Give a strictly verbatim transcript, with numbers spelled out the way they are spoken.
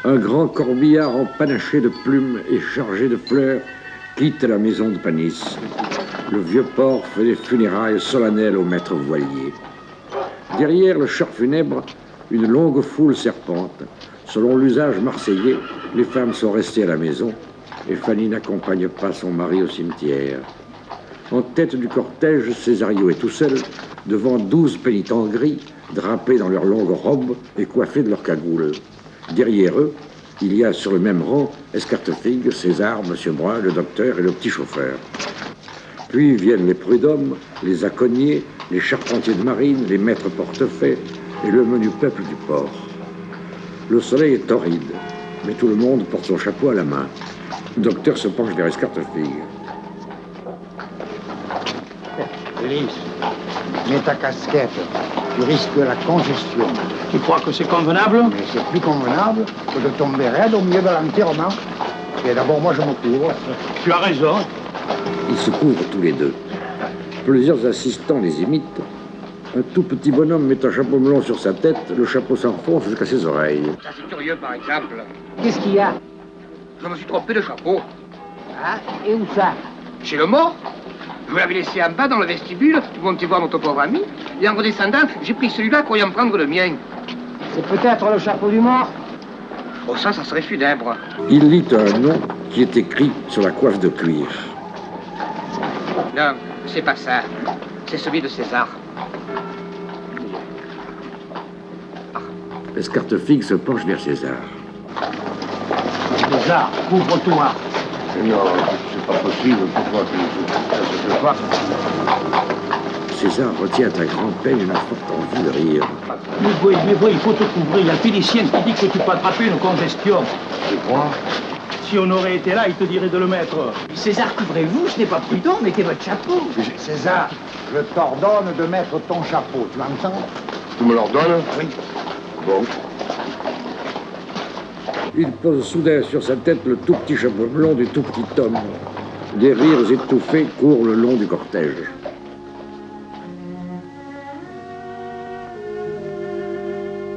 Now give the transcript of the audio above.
Un grand corbillard empanaché de plumes et chargé de fleurs quitte la maison de Panis. Le vieux port fait des funérailles solennelles au maître voilier. Derrière le char funèbre, une longue foule serpente. Selon l'usage marseillais, les femmes sont restées à la maison et Fanny n'accompagne pas son mari au cimetière. En tête du cortège, Césario est tout seul, devant douze pénitents gris, drapés dans leurs longues robes et coiffés de leurs cagoules. Derrière eux, il y a sur le même rang Escartefigue, César, Monsieur Brun, le docteur et le petit chauffeur. Puis viennent les prud'hommes, les aconniers, les charpentiers de marine, les maîtres portefaix et le menu peuple du port. Le soleil est torride, mais tout le monde porte son chapeau à la main. Le docteur se penche vers Escartefigue. Ulysse, mets ta casquette. Tu risques la congestion. Tu crois que c'est convenable? Mais c'est plus convenable que de tomber raide au milieu de l'enterrement. Et d'abord, moi, je me couvre. Tu as raison. Ils se couvrent tous les deux. Plusieurs assistants les imitent. Un tout petit bonhomme met un chapeau melon sur sa tête, le chapeau s'enfonce jusqu'à ses oreilles. Ça, c'est curieux, par exemple. Qu'est-ce qu'il y a? Je me suis trompé de chapeau. Ah, et où ça? Chez le mort. Je l'avais laissé en bas dans le vestibule pour monter voir notre pauvre ami. Et en redescendant, j'ai pris celui-là croyant prendre le mien. C'est peut-être le chapeau du mort? Oh, ça, ça serait funèbre. Il lit un nom qui est écrit sur la coiffe de cuir. Non, c'est pas ça. C'est celui de César. Escartefigue se penche vers César. César, couvre-toi. Non, c'est pas possible. Pourquoi ça se fait pas? César retient à grand-peine une forte envie de rire. Mais oui, mais oui, il faut te couvrir. Il y a Félicien qui dit que tu peux attraper une congestion. C'est quoi? Si on aurait été là, il te dirait de le mettre. César, couvrez-vous, ce n'est pas prudent, mettez votre chapeau. César, je t'ordonne de mettre ton chapeau, tu m'entends? Tu me l'ordonnes? Oui. Bon. Il pose soudain sur sa tête le tout petit chapeau blond du tout petit homme. Des rires étouffés courent le long du cortège.